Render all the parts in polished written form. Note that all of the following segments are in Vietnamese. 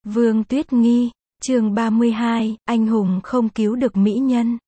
Vương Tuyết Nghi, chương 32, anh hùng không cứu được mỹ nhân.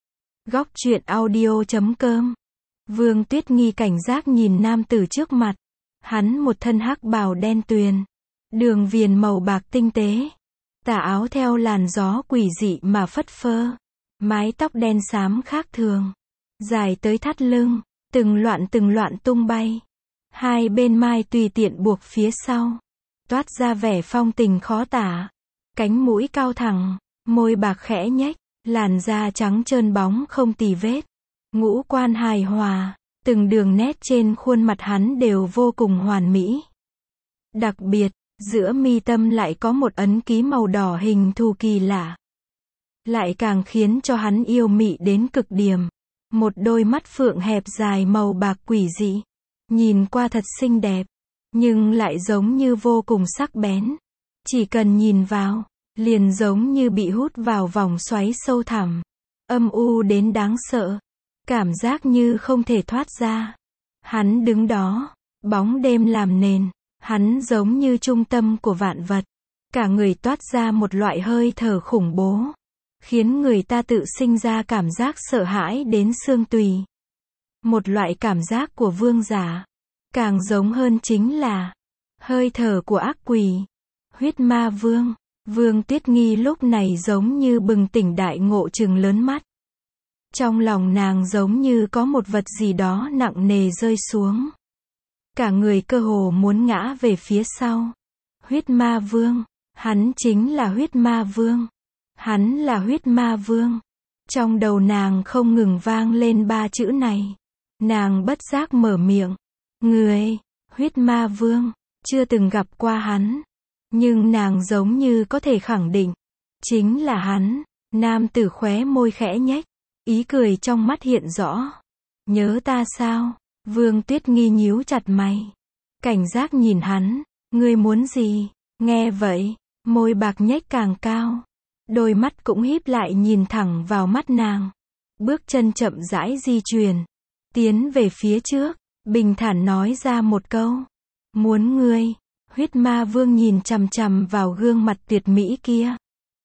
Góc truyện audio.com. Vương Tuyết Nghi cảnh giác nhìn nam tử trước mặt. Hắn một thân hắc bào đen tuyền, đường viền màu bạc tinh tế, tà áo theo làn gió quỷ dị mà phất phơ, mái tóc đen xám khác thường, dài tới thắt lưng, từng loạn tung bay. Hai bên mai tùy tiện buộc phía sau, toát ra vẻ phong tình khó tả. Cánh mũi cao thẳng, môi bạc khẽ nhếch, làn da trắng trơn bóng không tì vết. Ngũ quan hài hòa, từng đường nét trên khuôn mặt hắn đều vô cùng hoàn mỹ. Đặc biệt, giữa mi tâm lại có một ấn ký màu đỏ hình thù kỳ lạ, lại càng khiến cho hắn yêu mị đến cực điểm. Một đôi mắt phượng hẹp dài màu bạc quỷ dị, nhìn qua thật xinh đẹp, nhưng lại giống như vô cùng sắc bén. Chỉ cần nhìn vào, liền giống như bị hút vào vòng xoáy sâu thẳm, âm u đến đáng sợ, cảm giác như không thể thoát ra. Hắn đứng đó, bóng đêm làm nền, hắn giống như trung tâm của vạn vật, cả người toát ra một loại hơi thở khủng bố, khiến người ta tự sinh ra cảm giác sợ hãi đến xương tùy. Một loại cảm giác của vương giả, càng giống hơn chính là hơi thở của ác quỷ, huyết ma vương. Vương Tuyết Nghi lúc này giống như bừng tỉnh đại ngộ, trừng lớn mắt. Trong lòng nàng giống như có một vật gì đó nặng nề rơi xuống. Cả người cơ hồ muốn ngã về phía sau. Huyết ma vương, hắn chính là huyết ma vương. Hắn là huyết ma vương. Trong đầu nàng không ngừng vang lên ba chữ này. Nàng bất giác mở miệng. Người, huyết ma vương, chưa từng gặp qua hắn. Nhưng nàng giống như có thể khẳng định, chính là hắn. Nam tử khóe môi khẽ nhếch, ý cười trong mắt hiện rõ. Nhớ ta sao? Vương Tuyết Nghi nhíu chặt mày, cảnh giác nhìn hắn. Ngươi muốn gì? Nghe vậy, môi bạc nhếch càng cao, đôi mắt cũng híp lại nhìn thẳng vào mắt nàng. Bước chân chậm rãi di chuyển, tiến về phía trước, bình thản nói ra một câu. Muốn ngươi. Huyết ma vương nhìn chằm chằm vào gương mặt tuyệt mỹ kia,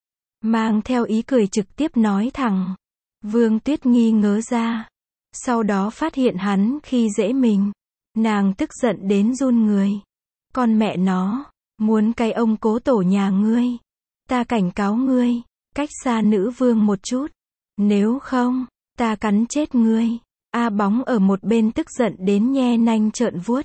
mang theo ý cười trực tiếp nói thẳng. Vương Tuyết Nghi ngớ ra, sau đó phát hiện hắn khi dễ mình. Nàng tức giận đến run người. Con mẹ nó, muốn cái ông cố tổ nhà ngươi. Ta cảnh cáo ngươi, cách xa nữ vương một chút. Nếu không, ta cắn chết ngươi. A Bóng ở một bên tức giận đến nhe nanh trợn vuốt.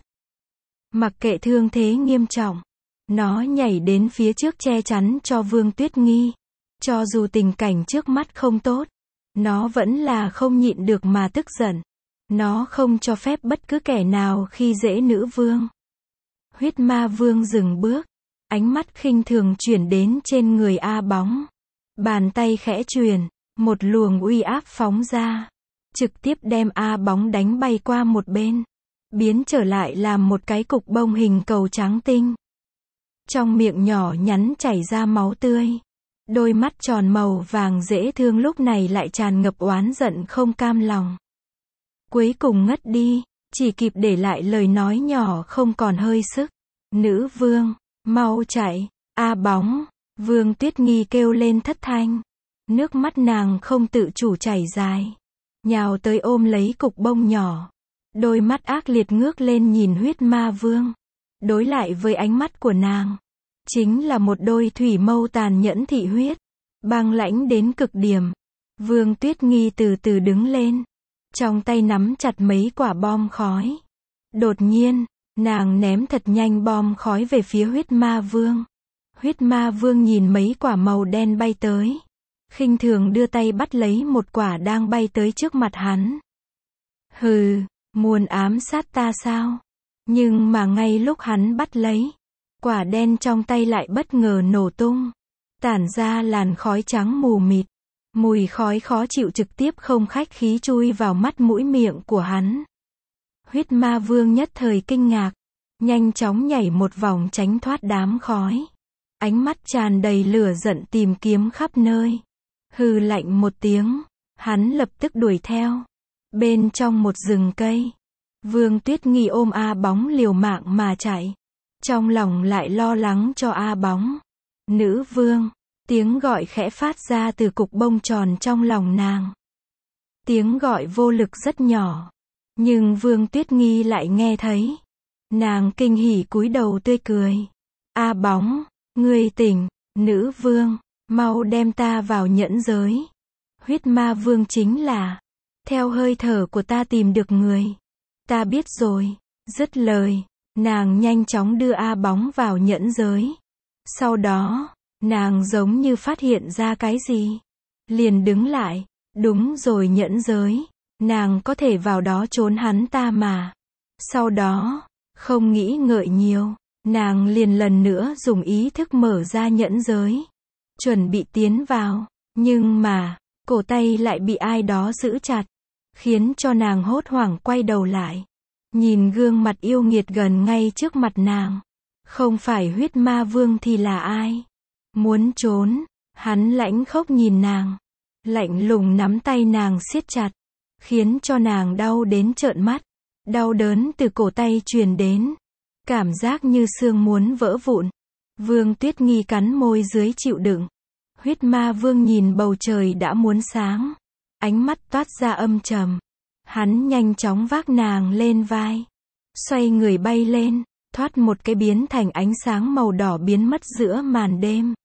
Mặc kệ thương thế nghiêm trọng, nó nhảy đến phía trước che chắn cho Vương Tuyết Nghi. Cho dù tình cảnh trước mắt không tốt, nó vẫn là không nhịn được mà tức giận. Nó không cho phép bất cứ kẻ nào khi dễ nữ vương. Huyết ma vương dừng bước, ánh mắt khinh thường chuyển đến trên người A Bóng. Bàn tay khẽ truyền, một luồng uy áp phóng ra, trực tiếp đem A Bóng đánh bay qua một bên, biến trở lại làm một cái cục bông hình cầu trắng tinh. Trong miệng nhỏ nhắn chảy ra máu tươi. Đôi mắt tròn màu vàng dễ thương lúc này lại tràn ngập oán giận không cam lòng. Cuối cùng ngất đi, chỉ kịp để lại lời nói nhỏ không còn hơi sức. Nữ vương, mau chạy. A Bóng. Vương Tuyết Nghi kêu lên thất thanh. Nước mắt nàng không tự chủ chảy dài, nhào tới ôm lấy cục bông nhỏ. Đôi mắt ác liệt ngước lên nhìn huyết ma vương. Đối lại với ánh mắt của nàng, chính là một đôi thủy mâu tàn nhẫn thị huyết, băng lãnh đến cực điểm. Vương Tuyết Nghi từ từ đứng lên, trong tay nắm chặt mấy quả bom khói. Đột nhiên, nàng ném thật nhanh bom khói về phía huyết ma vương. Huyết ma vương nhìn mấy quả màu đen bay tới, khinh thường đưa tay bắt lấy một quả đang bay tới trước mặt hắn. Hừ, muốn ám sát ta sao? Nhưng mà ngay lúc hắn bắt lấy, quả đen trong tay lại bất ngờ nổ tung, tản ra làn khói trắng mù mịt. Mùi khói khó chịu trực tiếp không khách khí chui vào mắt mũi miệng của hắn. Huyết ma vương nhất thời kinh ngạc, nhanh chóng nhảy một vòng tránh thoát đám khói. Ánh mắt tràn đầy lửa giận tìm kiếm khắp nơi. Hừ lạnh một tiếng, hắn lập tức đuổi theo. Bên trong một rừng cây, Vương Tuyết Nghi ôm A Bóng liều mạng mà chạy. Trong lòng lại lo lắng cho A Bóng. Nữ vương. Tiếng gọi khẽ phát ra từ cục bông tròn trong lòng nàng. Tiếng gọi vô lực rất nhỏ. Nhưng Vương Tuyết Nghi lại nghe thấy. Nàng kinh hỉ cúi đầu tươi cười. A Bóng, ngươi tỉnh, nữ vương, mau đem ta vào nhẫn giới. Huyết ma vương chính là, theo hơi thở của ta tìm được người. Ta biết rồi. Dứt lời, nàng nhanh chóng đưa A Bóng vào nhẫn giới. Sau đó, nàng giống như phát hiện ra cái gì. Liền đứng lại. Đúng rồi, nhẫn giới. Nàng có thể vào đó trốn hắn ta mà. Sau đó, không nghĩ ngợi nhiều, nàng liền lần nữa dùng ý thức mở ra nhẫn giới. Chuẩn bị tiến vào. Nhưng mà, cổ tay lại bị ai đó giữ chặt. Khiến cho nàng hốt hoảng quay đầu lại. Nhìn gương mặt yêu nghiệt gần ngay trước mặt nàng. Không phải huyết ma vương thì là ai? Muốn trốn. Hắn lãnh khốc nhìn nàng. Lạnh lùng nắm tay nàng siết chặt. Khiến cho nàng đau đến trợn mắt. Đau đớn từ cổ tay truyền đến. Cảm giác như xương muốn vỡ vụn. Vương Tuyết Nghi cắn môi dưới chịu đựng. Huyết ma vương nhìn bầu trời đã muốn sáng. Ánh mắt toát ra âm trầm. Hắn nhanh chóng vác nàng lên vai. Xoay người bay lên. Thoát một cái biến thành ánh sáng màu đỏ biến mất giữa màn đêm.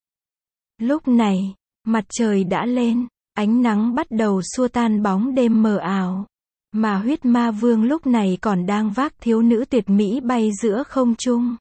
Lúc này, mặt trời đã lên. Ánh nắng bắt đầu xua tan bóng đêm mờ ảo. Mà huyết ma vương lúc này còn đang vác thiếu nữ tuyệt mỹ bay giữa không trung.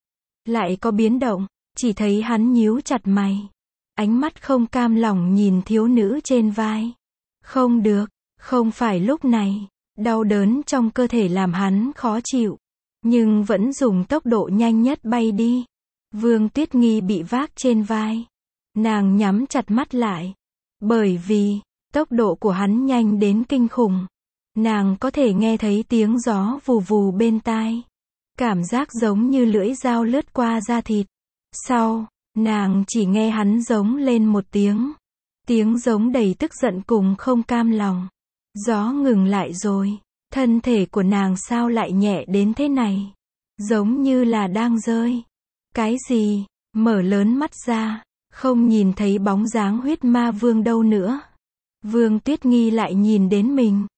Lại có biến động, chỉ thấy hắn nhíu chặt mày. Ánh mắt không cam lòng nhìn thiếu nữ trên vai. Không được, không phải lúc này. Đau đớn trong cơ thể làm hắn khó chịu. Nhưng vẫn dùng tốc độ nhanh nhất bay đi. Vương Tuyết Nghi bị vác trên vai. Nàng nhắm chặt mắt lại. Bởi vì, tốc độ của hắn nhanh đến kinh khủng. Nàng có thể nghe thấy tiếng gió vù vù bên tai. Cảm giác giống như lưỡi dao lướt qua da thịt. Sau, nàng chỉ nghe hắn giống lên một tiếng. Tiếng giống đầy tức giận cùng không cam lòng. Gió ngừng lại rồi. Thân thể của nàng sao lại nhẹ đến thế này? Giống như là đang rơi. Cái gì? Mở lớn mắt ra. Không nhìn thấy bóng dáng huyết ma vương đâu nữa. Vương Tuyết Nghi lại nhìn đến mình.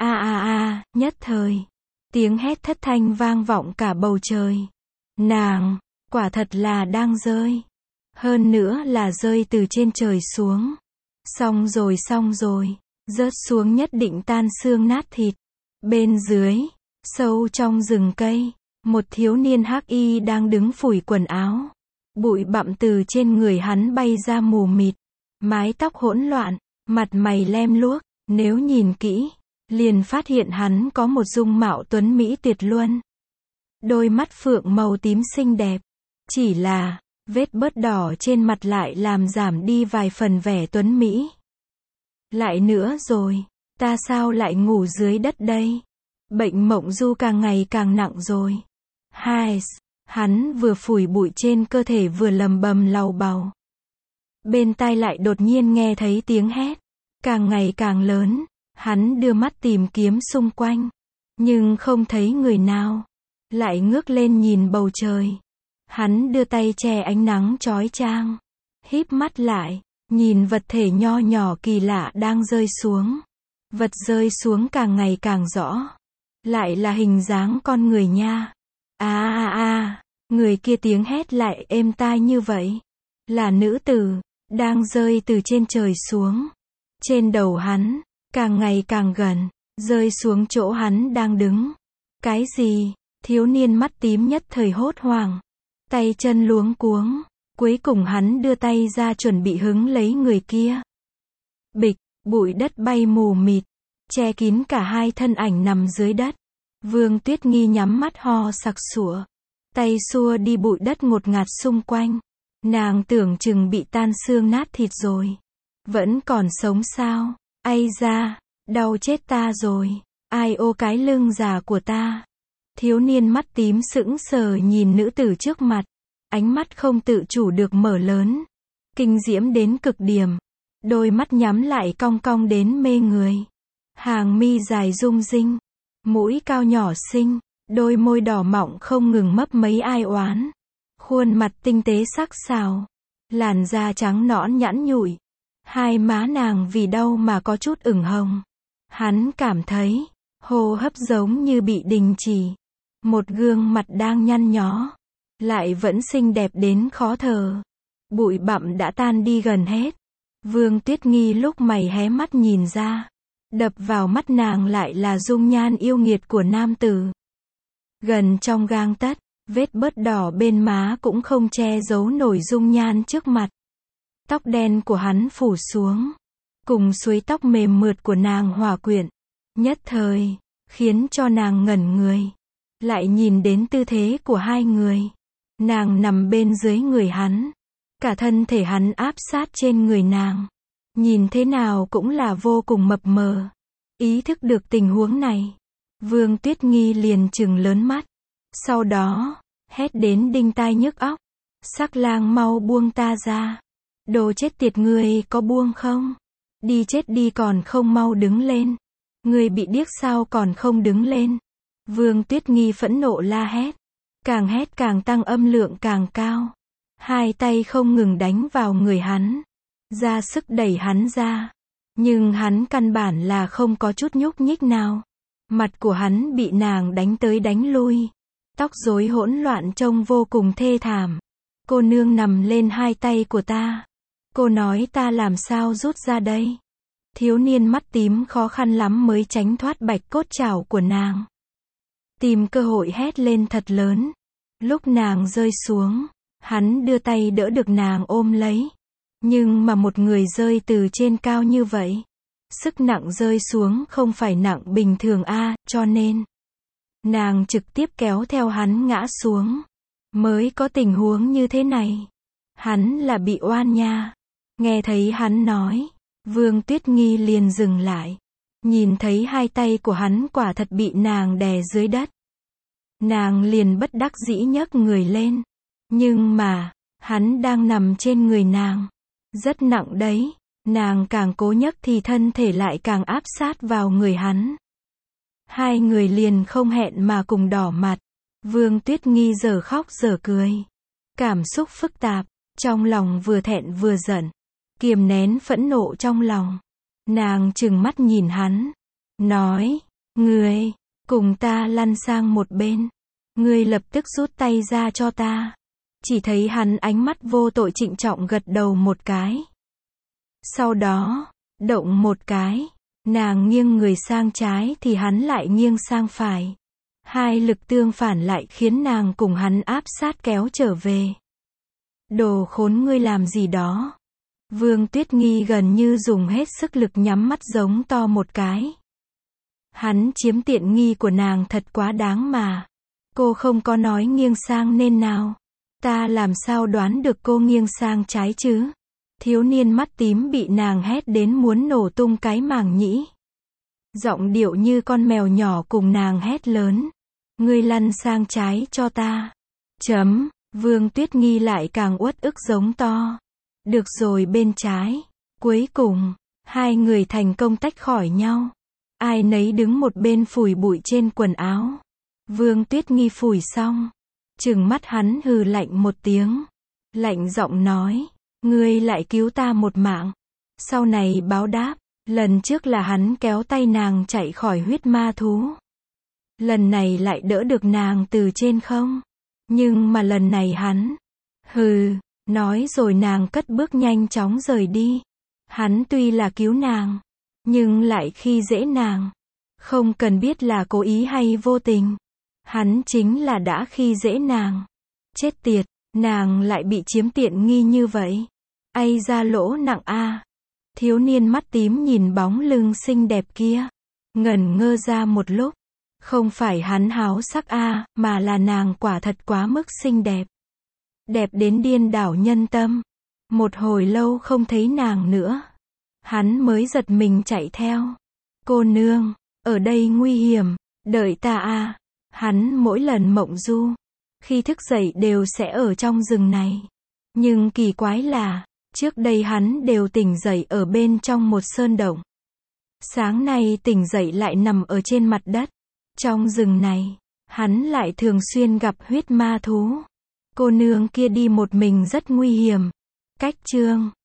Nhất thời. Tiếng hét thất thanh vang vọng cả bầu trời. Nàng, quả thật là đang rơi. Hơn nữa là rơi từ trên trời xuống. Xong rồi. Rớt xuống nhất định tan xương nát thịt. Bên dưới, sâu trong rừng cây, một thiếu niên hắc y đang đứng phủi quần áo. Bụi bặm từ trên người hắn bay ra mù mịt. Mái tóc hỗn loạn, mặt mày lem luốc. Nếu nhìn kỹ, liền phát hiện hắn có một dung mạo tuấn mỹ tuyệt luân. Đôi mắt phượng màu tím xinh đẹp. Chỉ là, vết bớt đỏ trên mặt lại làm giảm đi vài phần vẻ tuấn mỹ. Lại nữa rồi, ta sao lại ngủ dưới đất đây? Bệnh mộng du càng ngày càng nặng rồi. Hắn vừa phủi bụi trên cơ thể vừa lầm bầm lầu bầu. Bên tai lại đột nhiên nghe thấy tiếng hét. Càng ngày càng lớn. Hắn đưa mắt tìm kiếm xung quanh. Nhưng không thấy người nào. Lại ngước lên nhìn bầu trời. Hắn đưa tay che ánh nắng chói chang. Híp mắt lại. Nhìn vật thể nho nhỏ kỳ lạ đang rơi xuống. Vật rơi xuống càng ngày càng rõ. Lại là hình dáng con người nha. Người kia tiếng hét lại êm tai như vậy. Là nữ tử, đang rơi từ trên trời xuống. Trên đầu hắn, càng ngày càng gần, rơi xuống chỗ hắn đang đứng. Cái gì? Thiếu niên mắt tím nhất thời hốt hoảng. Tay chân luống cuống. Cuối cùng hắn đưa tay ra chuẩn bị hứng lấy người kia. Bịch, bụi đất bay mù mịt. Che kín cả hai thân ảnh nằm dưới đất. Vương Tuyết Nghi nhắm mắt ho sặc sụa. Tay xua đi bụi đất ngột ngạt xung quanh. Nàng tưởng chừng bị tan xương nát thịt rồi. Vẫn còn sống sao? Ây da, đau chết ta rồi. Ai ô cái lưng già của ta. Thiếu niên mắt tím sững sờ nhìn nữ tử trước mặt. Ánh mắt không tự chủ được mở lớn. Kinh diễm đến cực điểm. Đôi mắt nhắm lại cong cong đến mê người. Hàng mi dài rung rinh. Mũi cao nhỏ xinh. Đôi môi đỏ mọng không ngừng mấp mấy ai oán. Khuôn mặt tinh tế sắc sảo. Làn da trắng nõn nhẵn nhụi. Hai má nàng vì đau mà có chút ửng hồng. Hắn cảm thấy, hô hấp giống như bị đình chỉ. Một gương mặt đang nhăn nhó, lại vẫn xinh đẹp đến khó thở. Bụi bặm đã tan đi gần hết. Vương Tuyết Nghi lúc mày hé mắt nhìn ra. Đập vào mắt nàng lại là dung nhan yêu nghiệt của nam tử. Gần trong gang tấc, vết bớt đỏ bên má cũng không che giấu nổi dung nhan trước mặt. Tóc đen của hắn phủ xuống, cùng suối tóc mềm mượt của nàng hòa quyện, nhất thời, khiến cho nàng ngẩn người. Lại nhìn đến tư thế của hai người. Nàng nằm bên dưới người hắn. Cả thân thể hắn áp sát trên người nàng. Nhìn thế nào cũng là vô cùng mập mờ. Ý thức được tình huống này, Vương Tuyết Nghi liền trừng lớn mắt. Sau đó, hét đến đinh tai nhức óc. Sắc lang mau buông ta ra. Đồ chết tiệt, ngươi có buông không? Đi chết đi còn không mau đứng lên. Ngươi bị điếc sao còn không đứng lên? Vương Tuyết Nghi phẫn nộ la hét. Càng hét càng tăng âm lượng càng cao. Hai tay không ngừng đánh vào người hắn. Ra sức đẩy hắn ra. Nhưng hắn căn bản là không có chút nhúc nhích nào. Mặt của hắn bị nàng đánh tới đánh lui. Tóc rối hỗn loạn trông vô cùng thê thảm. Cô nương nằm lên hai tay của ta. Cô nói ta làm sao rút ra đây? Thiếu niên mắt tím khó khăn lắm mới tránh thoát bạch cốt chảo của nàng. Tìm cơ hội hét lên thật lớn. Lúc nàng rơi xuống, hắn đưa tay đỡ được nàng ôm lấy. Nhưng mà một người rơi từ trên cao như vậy, sức nặng rơi xuống không phải nặng bình thường cho nên nàng trực tiếp kéo theo hắn ngã xuống. Mới có tình huống như thế này. Hắn là bị oan nha. Nghe thấy hắn nói, Vương Tuyết Nghi liền dừng lại. Nhìn thấy hai tay của hắn quả thật bị nàng đè dưới đất. Nàng liền bất đắc dĩ nhấc người lên. Nhưng mà, hắn đang nằm trên người nàng. Rất nặng đấy. Nàng càng cố nhấc thì thân thể lại càng áp sát vào người hắn. Hai người liền không hẹn mà cùng đỏ mặt. Vương Tuyết Nghi giờ khóc giờ cười. Cảm xúc phức tạp, trong lòng vừa thẹn vừa giận. Kiềm nén phẫn nộ trong lòng. Nàng trừng mắt nhìn hắn. Nói, ngươi, cùng ta lăn sang một bên. Ngươi lập tức rút tay ra cho ta. Chỉ thấy hắn ánh mắt vô tội trịnh trọng gật đầu một cái. Sau đó, động một cái. Nàng nghiêng người sang trái thì hắn lại nghiêng sang phải. Hai lực tương phản lại khiến nàng cùng hắn áp sát kéo trở về. Đồ khốn, ngươi làm gì đó? Vương Tuyết Nghi gần như dùng hết sức lực nhắm mắt giống to một cái. Hắn chiếm tiện nghi của nàng thật quá đáng mà. Cô không có nói nghiêng sang nên nào. Ta làm sao đoán được cô nghiêng sang trái chứ? Thiếu niên mắt tím bị nàng hét đến muốn nổ tung cái màng nhĩ. Giọng điệu như con mèo nhỏ cùng nàng hét lớn. Ngươi lăn sang trái cho ta. Vương Tuyết Nghi lại càng uất ức giống to. Được rồi, bên trái. Cuối cùng, hai người thành công tách khỏi nhau. Ai nấy đứng một bên phủi bụi trên quần áo. Vương Tuyết Nghi phủi xong, trừng mắt hắn hừ lạnh một tiếng. Lạnh giọng nói, ngươi lại cứu ta một mạng. Sau này báo đáp. Lần trước là hắn kéo tay nàng chạy khỏi huyết ma thú. Lần này lại đỡ được nàng từ trên không. Nhưng mà lần này hắn, nói rồi nàng cất bước nhanh chóng rời đi. Hắn tuy là cứu nàng, nhưng lại khi dễ nàng. Không cần biết là cố ý hay vô tình. Hắn chính là đã khi dễ nàng. Chết tiệt, nàng lại bị chiếm tiện nghi như vậy. Ai ra lỗ nặng a. Thiếu niên mắt tím nhìn bóng lưng xinh đẹp kia. Ngẩn ngơ ra một lúc. Không phải hắn háo sắc mà là nàng quả thật quá mức xinh đẹp. Đẹp đến điên đảo nhân tâm. Một hồi lâu không thấy nàng nữa. Hắn mới giật mình chạy theo. Cô nương, ở đây nguy hiểm, đợi ta Hắn mỗi lần mộng du, khi thức dậy đều sẽ ở trong rừng này. Nhưng kỳ quái là, trước đây hắn đều tỉnh dậy ở bên trong một sơn động. Sáng nay tỉnh dậy lại nằm ở trên mặt đất. Trong rừng này, hắn lại thường xuyên gặp huyết ma thú. Cô nương kia đi một mình rất nguy hiểm. Cách chương